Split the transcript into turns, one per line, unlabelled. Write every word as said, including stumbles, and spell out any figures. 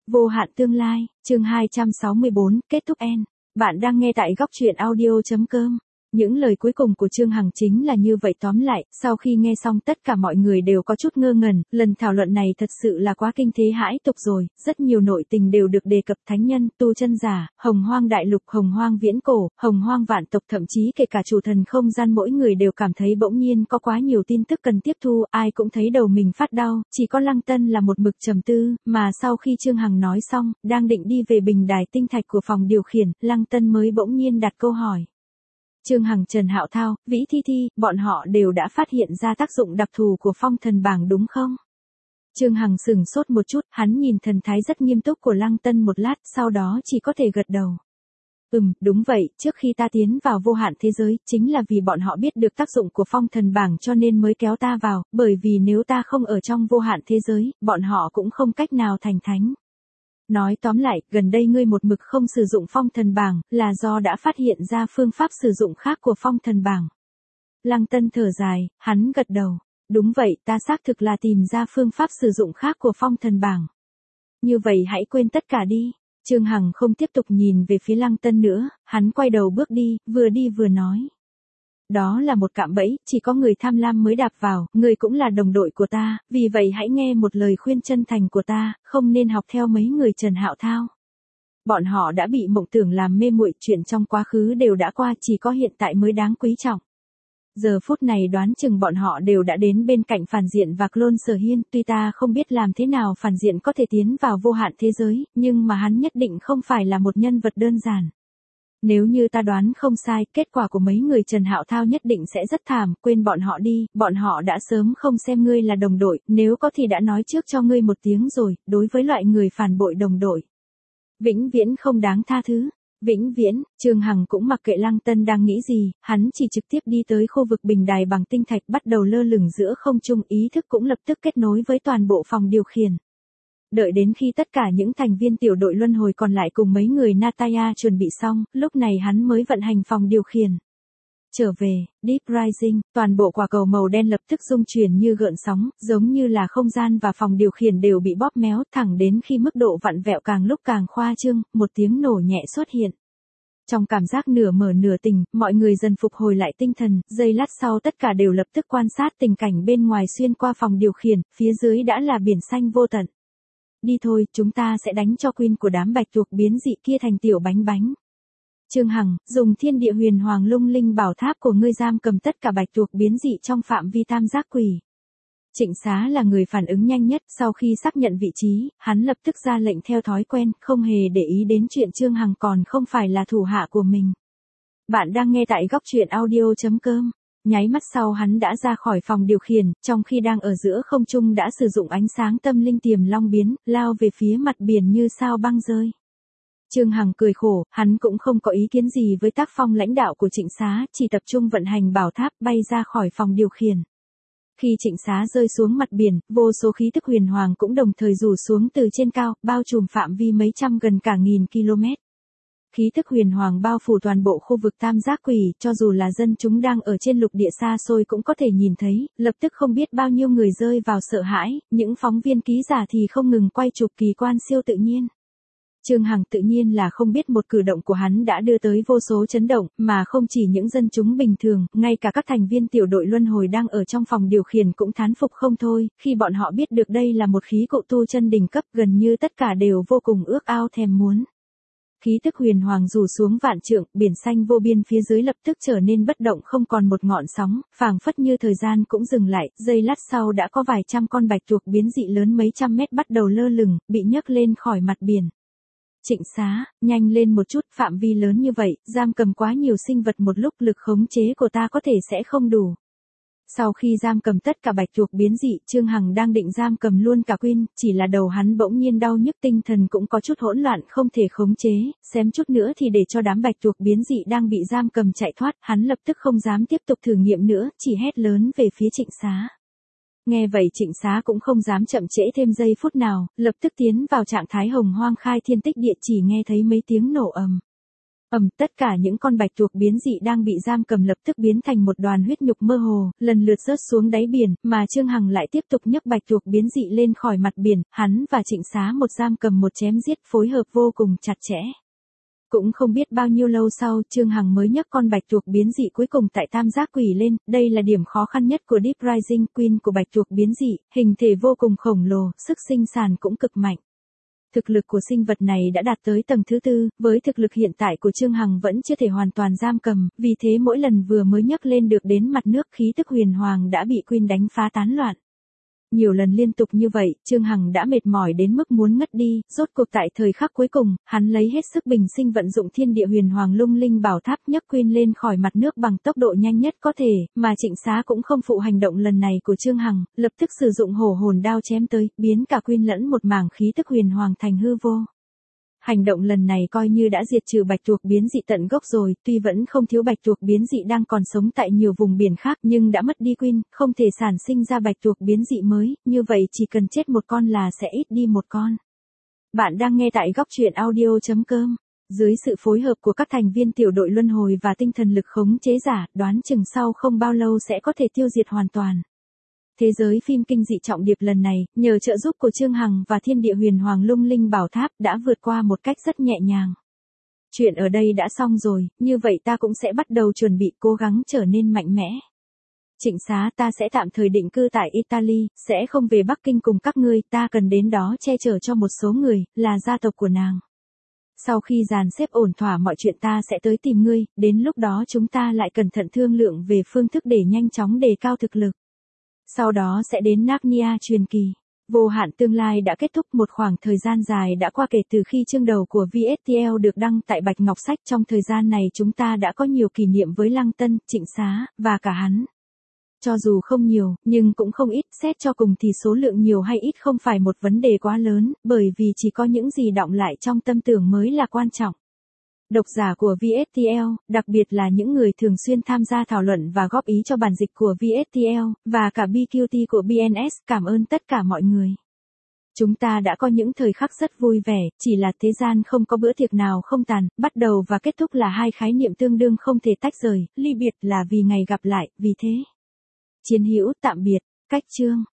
Vô hạn tương lai, chương hai trăm sáu mươi bốn, kết thúc N. Bạn đang nghe tại góc truyện audio.com. Những lời cuối cùng của Trương Hằng chính là như vậy. Tóm lại, sau khi nghe xong tất cả mọi người đều có chút ngơ ngẩn, lần thảo luận này thật sự là quá kinh thế hãi tục rồi, rất nhiều nội tình đều được đề cập, thánh nhân, tu chân giả, hồng hoang đại lục, hồng hoang viễn cổ, hồng hoang vạn tộc, thậm chí kể cả chủ thần không gian, mỗi người đều cảm thấy bỗng nhiên có quá nhiều tin tức cần tiếp thu, ai cũng thấy đầu mình phát đau, chỉ có Lăng Tân là một mực trầm tư, mà sau khi Trương Hằng nói xong, đang định đi về bình đài tinh thạch của phòng điều khiển, Lăng Tân mới bỗng nhiên đặt câu hỏi. Trương Hằng, Trần Hạo Thao, Vĩ Thi Thi, bọn họ đều đã phát hiện ra tác dụng đặc thù của phong thần bảng đúng không? Trương Hằng sửng sốt một chút, hắn nhìn thần thái rất nghiêm túc của Lăng Tân một lát, sau đó chỉ có thể gật đầu. Ừm, đúng vậy, trước khi ta tiến vào vô hạn thế giới, chính là vì bọn họ biết được tác dụng của phong thần bảng cho nên mới kéo ta vào, bởi vì nếu ta không ở trong vô hạn thế giới, bọn họ cũng không cách nào thành thánh. Nói tóm lại, gần đây ngươi một mực không sử dụng phong thần bảng, là do đã phát hiện ra phương pháp sử dụng khác của phong thần bảng. Lăng Tân thở dài, hắn gật đầu. Đúng vậy, ta xác thực là tìm ra phương pháp sử dụng khác của phong thần bảng. Như vậy hãy quên tất cả đi. Trương Hằng không tiếp tục nhìn về phía Lăng Tân nữa, hắn quay đầu bước đi, vừa đi vừa nói. Đó là một cạm bẫy, chỉ có người tham lam mới đạp vào, người cũng là đồng đội của ta, vì vậy hãy nghe một lời khuyên chân thành của ta, không nên học theo mấy người Trần Hạo Thao. Bọn họ đã bị mộng tưởng làm mê muội, chuyện trong quá khứ đều đã qua, chỉ có hiện tại mới đáng quý trọng. Giờ phút này đoán chừng bọn họ đều đã đến bên cạnh phản diện và clone Sở Hiên, tuy ta không biết làm thế nào phản diện có thể tiến vào vô hạn thế giới, nhưng mà hắn nhất định không phải là một nhân vật đơn giản. Nếu như ta đoán không sai, kết quả của mấy người Trần Hạo Thao nhất định sẽ rất thảm, quên bọn họ đi, bọn họ đã sớm không xem ngươi là đồng đội, nếu có thì đã nói trước cho ngươi một tiếng rồi, đối với loại người phản bội đồng đội. Vĩnh viễn không đáng tha thứ. Vĩnh viễn, Trương Hằng cũng mặc kệ Lăng Tân đang nghĩ gì, hắn chỉ trực tiếp đi tới khu vực bình đài bằng tinh thạch bắt đầu lơ lửng giữa không trung, ý thức cũng lập tức kết nối với toàn bộ phòng điều khiển. Đợi đến khi tất cả những thành viên tiểu đội luân hồi còn lại cùng mấy người Nataya chuẩn bị xong, lúc này hắn mới vận hành phòng điều khiển. Trở về, Deep Rising, toàn bộ quả cầu màu đen lập tức rung chuyển như gợn sóng, giống như là không gian và phòng điều khiển đều bị bóp méo, thẳng đến khi mức độ vặn vẹo càng lúc càng khoa trương, một tiếng nổ nhẹ xuất hiện. Trong cảm giác nửa mở nửa tỉnh, mọi người dần phục hồi lại tinh thần, giây lát sau tất cả đều lập tức quan sát tình cảnh bên ngoài xuyên qua phòng điều khiển, phía dưới đã là biển xanh vô tận. Đi thôi, chúng ta sẽ đánh cho Queen của đám bạch tuộc biến dị kia thành tiểu bánh bánh. Trương Hằng, dùng thiên địa huyền hoàng lung linh bảo tháp của ngươi giam cầm tất cả bạch tuộc biến dị trong phạm vi tam giác quỷ. Trịnh Xá là người phản ứng nhanh nhất, sau khi xác nhận vị trí, hắn lập tức ra lệnh theo thói quen, không hề để ý đến chuyện Trương Hằng còn không phải là thủ hạ của mình. Bạn đang nghe tại góc truyện audio.com. Nháy mắt sau hắn đã ra khỏi phòng điều khiển, trong khi đang ở giữa không trung đã sử dụng ánh sáng tâm linh tiềm long biến, lao về phía mặt biển như sao băng rơi. Trương Hằng cười khổ, hắn cũng không có ý kiến gì với tác phong lãnh đạo của Trịnh Xá, chỉ tập trung vận hành bảo tháp bay ra khỏi phòng điều khiển. Khi Trịnh Xá rơi xuống mặt biển, vô số khí tức huyền hoàng cũng đồng thời rủ xuống từ trên cao, bao trùm phạm vi mấy trăm gần cả nghìn km. Khí tức huyền hoàng bao phủ toàn bộ khu vực tam giác quỷ, cho dù là dân chúng đang ở trên lục địa xa xôi cũng có thể nhìn thấy, lập tức không biết bao nhiêu người rơi vào sợ hãi, những phóng viên ký giả thì không ngừng quay chụp kỳ quan siêu tự nhiên. Trương Hằng tự nhiên là không biết một cử động của hắn đã đưa tới vô số chấn động, mà không chỉ những dân chúng bình thường, ngay cả các thành viên tiểu đội luân hồi đang ở trong phòng điều khiển cũng thán phục không thôi, khi bọn họ biết được đây là một khí cụ tu chân đỉnh cấp, gần như tất cả đều vô cùng ước ao thèm muốn. Khí tức huyền hoàng rủ xuống vạn trượng, biển xanh vô biên phía dưới lập tức trở nên bất động, không còn một ngọn sóng, phảng phất như thời gian cũng dừng lại, giây lát sau đã có vài trăm con bạch tuộc biến dị lớn mấy trăm mét bắt đầu lơ lửng, bị nhấc lên khỏi mặt biển. Trịnh Xá, nhanh lên một chút, phạm vi lớn như vậy, giam cầm quá nhiều sinh vật một lúc, lực khống chế của ta có thể sẽ không đủ. Sau khi giam cầm tất cả bạch tuộc biến dị, Trương Hằng đang định giam cầm luôn cả Queen, chỉ là đầu hắn bỗng nhiên đau nhức, tinh thần cũng có chút hỗn loạn, không thể khống chế, xém chút nữa thì để cho đám bạch tuộc biến dị đang bị giam cầm chạy thoát, hắn lập tức không dám tiếp tục thử nghiệm nữa, chỉ hét lớn về phía Trịnh Xá. Nghe vậy Trịnh Xá cũng không dám chậm trễ thêm giây phút nào, lập tức tiến vào trạng thái hồng hoang khai thiên tích địa, chỉ nghe thấy mấy tiếng nổ ầm. Ầm, tất cả những con bạch tuộc biến dị đang bị giam cầm lập tức biến thành một đoàn huyết nhục mơ hồ, lần lượt rớt xuống đáy biển, mà Trương Hằng lại tiếp tục nhấc bạch tuộc biến dị lên khỏi mặt biển, hắn và Trịnh Xá một giam cầm một chém giết phối hợp vô cùng chặt chẽ. Cũng không biết bao nhiêu lâu sau, Trương Hằng mới nhấc con bạch tuộc biến dị cuối cùng tại tam giác quỷ lên, đây là điểm khó khăn nhất của Deep Rising Queen của bạch tuộc biến dị, hình thể vô cùng khổng lồ, sức sinh sản cũng cực mạnh. Thực lực của sinh vật này đã đạt tới tầng thứ tư, với thực lực hiện tại của Trương Hằng vẫn chưa thể hoàn toàn giam cầm, vì thế mỗi lần vừa mới nhấc lên được đến mặt nước khí tức huyền hoàng đã bị Queen đánh phá tán loạn. Nhiều lần liên tục như vậy, Trương Hằng đã mệt mỏi đến mức muốn ngất đi, rốt cuộc tại thời khắc cuối cùng, hắn lấy hết sức bình sinh vận dụng thiên địa huyền hoàng lung linh bảo tháp nhấc Queen lên khỏi mặt nước bằng tốc độ nhanh nhất có thể, mà Trịnh Xá cũng không phụ hành động lần này của Trương Hằng, lập tức sử dụng hổ hồn đao chém tới, biến cả Queen lẫn một mảng khí tức huyền hoàng thành hư vô. Hành động lần này coi như đã diệt trừ bạch tuộc biến dị tận gốc rồi, tuy vẫn không thiếu bạch tuộc biến dị đang còn sống tại nhiều vùng biển khác nhưng đã mất đi Queen, không thể sản sinh ra bạch tuộc biến dị mới, như vậy chỉ cần chết một con là sẽ ít đi một con. Bạn đang nghe tại góc truyện audio chấm com. Dưới sự phối hợp của các thành viên tiểu đội luân hồi và tinh thần lực khống chế giả, đoán chừng sau không bao lâu sẽ có thể tiêu diệt hoàn toàn. Thế giới phim kinh dị trọng điệp lần này, nhờ trợ giúp của Trương Hằng và thiên địa huyền hoàng lung linh bảo tháp đã vượt qua một cách rất nhẹ nhàng. Chuyện ở đây đã xong rồi, như vậy ta cũng sẽ bắt đầu chuẩn bị cố gắng trở nên mạnh mẽ. Trịnh Xá, ta sẽ tạm thời định cư tại Italy, sẽ không về Bắc Kinh cùng các ngươi, ta cần đến đó che chở cho một số người, là gia tộc của nàng. Sau khi dàn xếp ổn thỏa mọi chuyện ta sẽ tới tìm ngươi, đến lúc đó chúng ta lại cẩn thận thương lượng về phương thức để nhanh chóng đề cao thực lực. Sau đó sẽ đến Narnia truyền kỳ. Vô hạn tương lai đã kết thúc, một khoảng thời gian dài đã qua kể từ khi chương đầu của vê ét tê lờ được đăng tại Bạch Ngọc Sách. Trong thời gian này chúng ta đã có nhiều kỷ niệm với Lăng Tân, Trịnh Xá, và cả hắn. Cho dù không nhiều, nhưng cũng không ít, xét cho cùng thì số lượng nhiều hay ít không phải một vấn đề quá lớn, bởi vì chỉ có những gì đọng lại trong tâm tưởng mới là quan trọng. Độc giả của vê ét tê lờ, đặc biệt là những người thường xuyên tham gia thảo luận và góp ý cho bản dịch của vê ét tê lờ, và cả bê quy tê của bê en ét, cảm ơn tất cả mọi người. Chúng ta đã có những thời khắc rất vui vẻ, chỉ là thế gian không có bữa tiệc nào không tàn, bắt đầu và kết thúc là hai khái niệm tương đương không thể tách rời, ly biệt là vì ngày gặp lại, vì thế. Chiến hữu tạm biệt, cách chương.